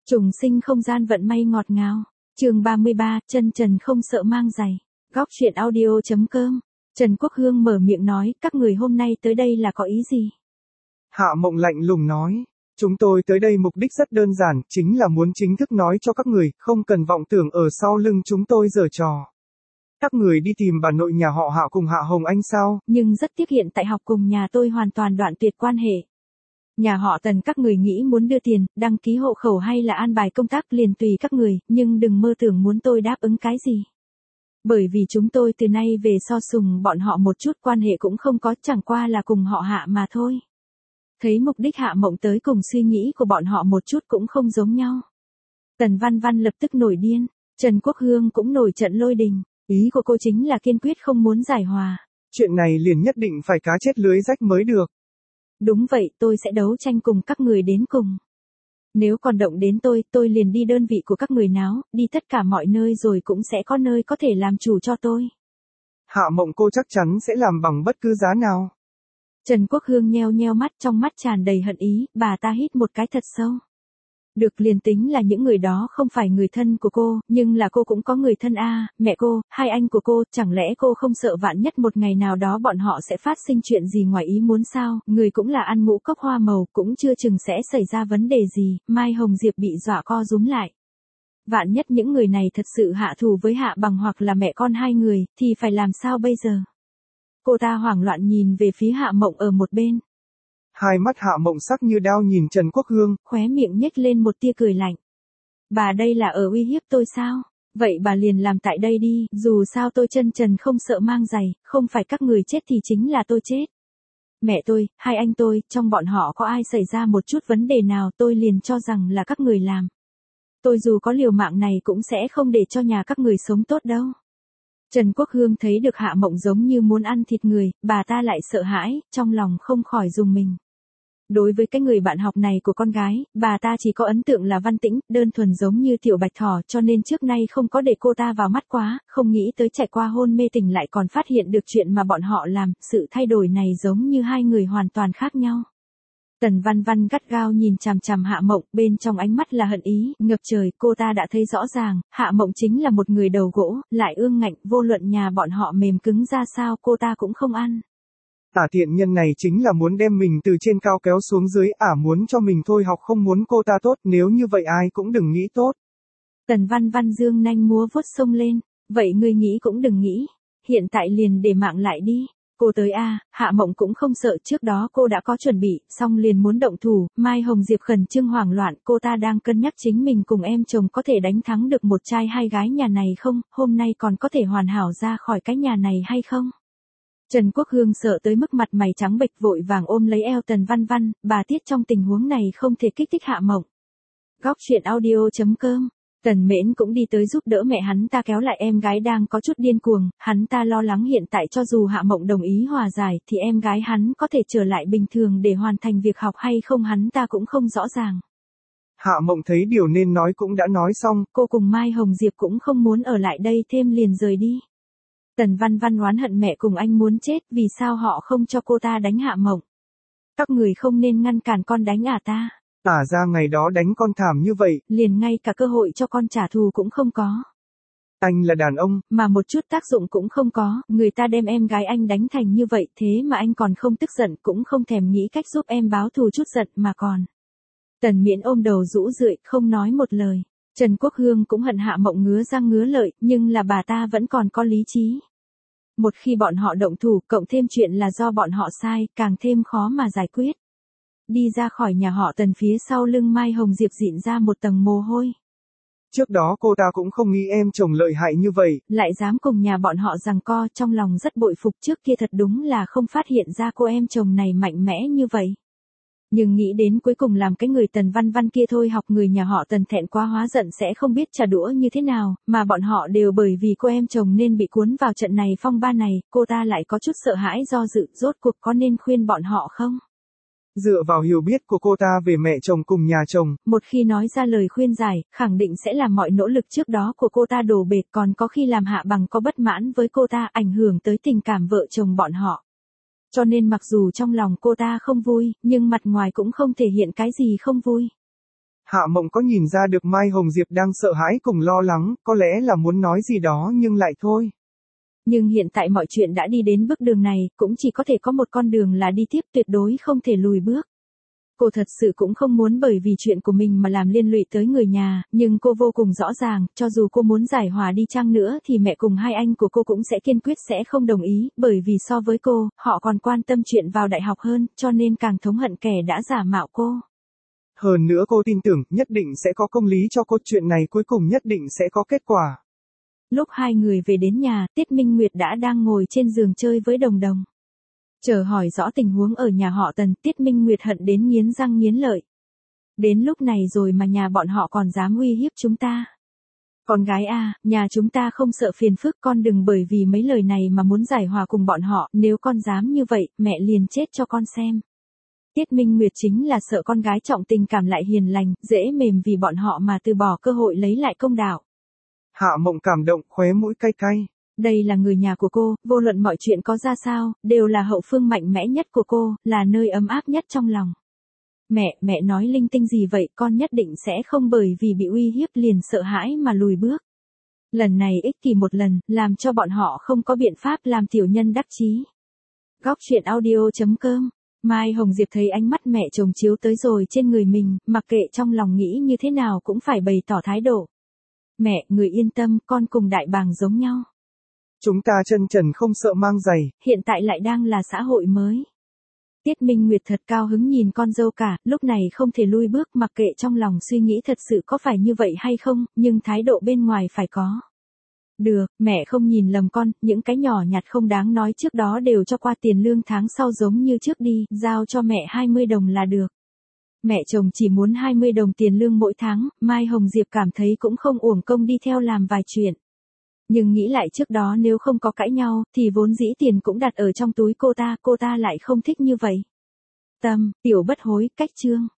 Trùng sinh không gian vận may ngọt ngào. Chương 33, chân trần không sợ mang giày. Góc truyện audio.com. Trần Quốc Hương mở miệng nói, các người hôm nay tới đây là có ý gì? Hạ Mộng lạnh lùng nói, chúng tôi tới đây mục đích rất đơn giản, chính là muốn chính thức nói cho các người, không cần vọng tưởng ở sau lưng chúng tôi giở trò. Các người đi tìm bà nội nhà họ Hạ cùng Hạ Hồng Anh sao? Nhưng rất tiếc hiện tại học cùng nhà tôi hoàn toàn đoạn tuyệt quan hệ. Nhà họ Tần các người nghĩ muốn đưa tiền, đăng ký hộ khẩu hay là an bài công tác liền tùy các người, nhưng đừng mơ tưởng muốn tôi đáp ứng cái gì. Bởi vì chúng tôi từ nay về so sùng bọn họ một chút quan hệ cũng không có, chẳng qua là cùng họ Hạ mà thôi. Thấy mục đích Hạ Mộng tới cùng suy nghĩ của bọn họ một chút cũng không giống nhau. Tần Văn Văn lập tức nổi điên, Trần Quốc Hương cũng nổi trận lôi đình, ý của cô chính là kiên quyết không muốn giải hòa. Chuyện này liền nhất định phải cá chết lưới rách mới được. Đúng vậy, tôi sẽ đấu tranh cùng các người đến cùng. Nếu còn động đến tôi liền đi đơn vị của các người náo, đi tất cả mọi nơi rồi cũng sẽ có nơi có thể làm chủ cho tôi. Hạ Mộng cô chắc chắn sẽ làm bằng bất cứ giá nào. Trần Quốc Hương nheo nheo mắt, trong mắt tràn đầy hận ý, bà ta hít một cái thật sâu. Được, liền tính là những người đó không phải người thân của cô, nhưng là cô cũng có người thân a, mẹ cô, hai anh của cô, chẳng lẽ cô không sợ vạn nhất một ngày nào đó bọn họ sẽ phát sinh chuyện gì ngoài ý muốn sao, người cũng là ăn ngũ cốc hoa màu, cũng chưa chừng sẽ xảy ra vấn đề gì, Mai Hồng Diệp bị dọa co rúm lại. Vạn nhất những người này thật sự hạ thù với Hạ Bằng hoặc là mẹ con hai người, thì phải làm sao bây giờ? Cô ta hoảng loạn nhìn về phía Hạ Mộng ở một bên. Hai mắt Hạ Mộng sắc như đao nhìn Trần Quốc Hương, khóe miệng nhếch lên một tia cười lạnh. Bà đây là ở uy hiếp tôi sao? Vậy bà liền làm tại đây đi, dù sao tôi chân trần không sợ mang giày, không phải các người chết thì chính là tôi chết. Mẹ tôi, hai anh tôi, trong bọn họ có ai xảy ra một chút vấn đề nào tôi liền cho rằng là các người làm. Tôi dù có liều mạng này cũng sẽ không để cho nhà các người sống tốt đâu. Trần Quốc Hương thấy được Hạ Mộng giống như muốn ăn thịt người, bà ta lại sợ hãi, trong lòng không khỏi rùng mình. Đối với cái người bạn học này của con gái, bà ta chỉ có ấn tượng là văn tĩnh, đơn thuần giống như tiểu bạch thỏ, cho nên trước nay không có để cô ta vào mắt quá, không nghĩ tới trải qua hôn mê tình lại còn phát hiện được chuyện mà bọn họ làm, sự thay đổi này giống như hai người hoàn toàn khác nhau. Tần Văn Văn gắt gao nhìn chằm chằm Hạ Mộng, bên trong ánh mắt là hận ý, ngập trời, cô ta đã thấy rõ ràng, Hạ Mộng chính là một người đầu gỗ, lại ương ngạnh, vô luận nhà bọn họ mềm cứng ra sao cô ta cũng không ăn. Tả tiện nhân này chính là muốn đem mình từ trên cao kéo xuống dưới, muốn cho mình thôi học không muốn cô ta tốt, nếu như vậy ai cũng đừng nghĩ tốt. Tần Văn Văn dương nanh múa vuốt sông lên, vậy ngươi nghĩ cũng đừng nghĩ, hiện tại liền để mạng lại đi. Cô tới Hạ Mộng cũng không sợ, trước đó cô đã có chuẩn bị, xong liền muốn động thủ, Mai Hồng Diệp khẩn trương hoảng loạn, cô ta đang cân nhắc chính mình cùng em chồng có thể đánh thắng được một trai hai gái nhà này không, hôm nay còn có thể hoàn hảo ra khỏi cái nhà này hay không. Trần Quốc Hương sợ tới mức mặt mày trắng bệch, vội vàng ôm lấy eo Tần Văn Văn, bà Tiết trong tình huống này không thể kích thích Hạ Mộng. Góc truyện audio.com. Tần Mễn cũng đi tới giúp đỡ mẹ hắn ta kéo lại em gái đang có chút điên cuồng, hắn ta lo lắng hiện tại cho dù Hạ Mộng đồng ý hòa giải thì em gái hắn có thể trở lại bình thường để hoàn thành việc học hay không hắn ta cũng không rõ ràng. Hạ Mộng thấy điều nên nói cũng đã nói xong, cô cùng Mai Hồng Diệp cũng không muốn ở lại đây thêm liền rời đi. Tần Văn Văn oán hận mẹ cùng anh muốn chết, vì sao họ không cho cô ta đánh Hạ Mộng. Các người không nên ngăn cản con đánh ta. Tả ra ngày đó đánh con thảm như vậy, liền ngay cả cơ hội cho con trả thù cũng không có. Anh là đàn ông, mà một chút tác dụng cũng không có, người ta đem em gái anh đánh thành như vậy thế mà anh còn không tức giận, cũng không thèm nghĩ cách giúp em báo thù chút giận mà còn. Tần Miễn ôm đầu rũ rượi, không nói một lời. Trần Quốc Hương cũng hận Hạ Mộng ngứa răng ngứa lợi, nhưng là bà ta vẫn còn có lý trí. Một khi bọn họ động thủ, cộng thêm chuyện là do bọn họ sai, càng thêm khó mà giải quyết. Đi ra khỏi nhà họ Tần, phía sau lưng Mai Hồng Diệp dịn ra một tầng mồ hôi. Trước đó cô ta cũng không nghĩ em chồng lợi hại như vậy. Lại dám cùng nhà bọn họ giằng co, trong lòng rất bội phục, trước kia thật đúng là không phát hiện ra cô em chồng này mạnh mẽ như vậy. Nhưng nghĩ đến cuối cùng làm cái người Tần Văn Văn kia thôi học người nhà họ Tần thẹn quá hóa giận sẽ không biết trả đũa như thế nào, mà bọn họ đều bởi vì cô em chồng nên bị cuốn vào trận này phong ba này, cô ta lại có chút sợ hãi do dự, rốt cuộc có nên khuyên bọn họ không? Dựa vào hiểu biết của cô ta về mẹ chồng cùng nhà chồng, một khi nói ra lời khuyên giải, khẳng định sẽ làm mọi nỗ lực trước đó của cô ta đổ bệt, còn có khi làm Hạ Bằng có bất mãn với cô ta, ảnh hưởng tới tình cảm vợ chồng bọn họ. Cho nên mặc dù trong lòng cô ta không vui, nhưng mặt ngoài cũng không thể hiện cái gì không vui. Hạ Mộng có nhìn ra được Mai Hồng Diệp đang sợ hãi cùng lo lắng, có lẽ là muốn nói gì đó nhưng lại thôi. Nhưng hiện tại mọi chuyện đã đi đến bước đường này, cũng chỉ có thể có một con đường là đi tiếp, tuyệt đối không thể lùi bước. Cô thật sự cũng không muốn bởi vì chuyện của mình mà làm liên lụy tới người nhà, nhưng cô vô cùng rõ ràng, cho dù cô muốn giải hòa đi chăng nữa thì mẹ cùng hai anh của cô cũng sẽ kiên quyết sẽ không đồng ý, bởi vì so với cô, họ còn quan tâm chuyện vào đại học hơn, cho nên càng thống hận kẻ đã giả mạo cô. Hơn nữa cô tin tưởng nhất định sẽ có công lý cho cô, chuyện này cuối cùng nhất định sẽ có kết quả. Lúc hai người về đến nhà, Tiết Minh Nguyệt đã đang ngồi trên giường chơi với Đồng Đồng. Chờ hỏi rõ tình huống ở nhà họ Tần, Tiết Minh Nguyệt hận đến nghiến răng nghiến lợi. Đến lúc này rồi mà nhà bọn họ còn dám uy hiếp chúng ta. Con gái à, nhà chúng ta không sợ phiền phức, con đừng bởi vì mấy lời này mà muốn giải hòa cùng bọn họ, nếu con dám như vậy, mẹ liền chết cho con xem. Tiết Minh Nguyệt chính là sợ con gái trọng tình cảm lại hiền lành, dễ mềm vì bọn họ mà từ bỏ cơ hội lấy lại công đạo. Hạ Mộng cảm động, khóe mũi cay cay. Đây là người nhà của cô, vô luận mọi chuyện có ra sao, đều là hậu phương mạnh mẽ nhất của cô, là nơi ấm áp nhất trong lòng. Mẹ nói linh tinh gì vậy, con nhất định sẽ không bởi vì bị uy hiếp liền sợ hãi mà lùi bước. Lần này ích kỷ một lần, làm cho bọn họ không có biện pháp làm tiểu nhân đắc chí. Góc truyện audio.com. Mai Hồng Diệp thấy ánh mắt mẹ chồng chiếu tới rồi trên người mình, mặc kệ trong lòng nghĩ như thế nào cũng phải bày tỏ thái độ. Mẹ, người yên tâm, con cùng đại bàng giống nhau. Chúng ta chân trần không sợ mang giày. Hiện tại lại đang là xã hội mới. Tiết Minh Nguyệt thật cao hứng nhìn con dâu cả, lúc này không thể lui bước, mặc kệ trong lòng suy nghĩ thật sự có phải như vậy hay không, nhưng thái độ bên ngoài phải có. Được, mẹ không nhìn lầm con, những cái nhỏ nhặt không đáng nói trước đó đều cho qua tiền lương tháng sau giống như trước đi, giao cho mẹ 20 đồng là được. Mẹ chồng chỉ muốn 20 đồng tiền lương mỗi tháng, Mai Hồng Diệp cảm thấy cũng không uổng công đi theo làm vài chuyện. Nhưng nghĩ lại trước đó nếu không có cãi nhau, thì vốn dĩ tiền cũng đặt ở trong túi cô ta lại không thích như vậy. Tâm, tiểu bất hối, cách chương.